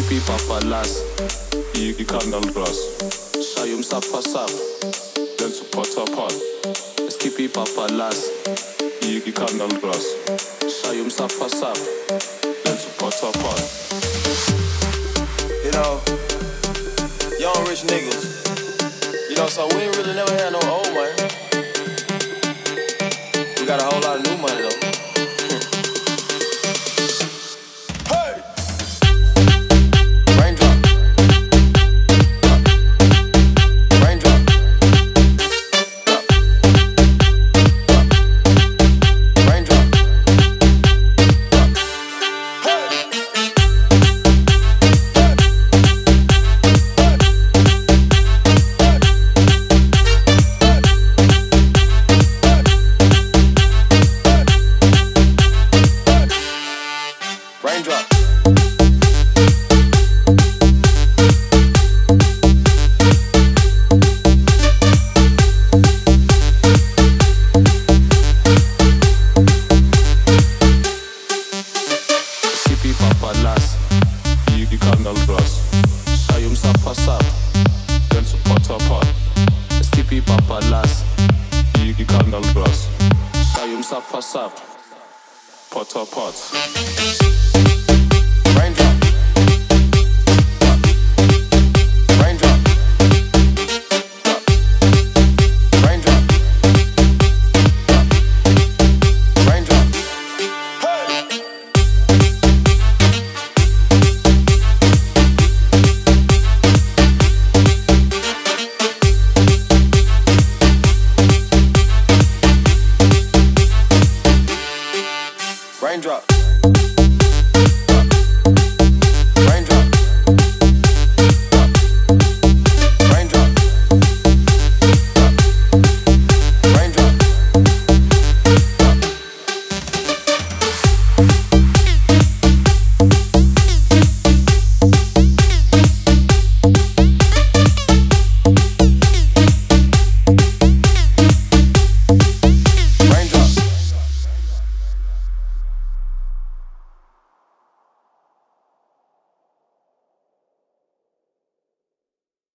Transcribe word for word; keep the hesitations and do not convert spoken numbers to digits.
Skippy Papa Las, i kanalgras. Shayum Sapa Sap, den zu Potter Pot. Skippy Papa Las, i kanalgras. Shayum Sapa Sap, den zu Potter Pot. You know, young rich niggas. You know, so we ain't really never had no old money. We got a whole lot of new money though. Raindrop. Skippy Papa Las, i kanalgras. Shayum Sapa Sap, den zu Potter Pot. Skippy Papa Las, i kanalgras. Shayum Sapa Sap, Potter Pot. Raindrop. Raindrop. Raindrop. Raindrop. Raindrop.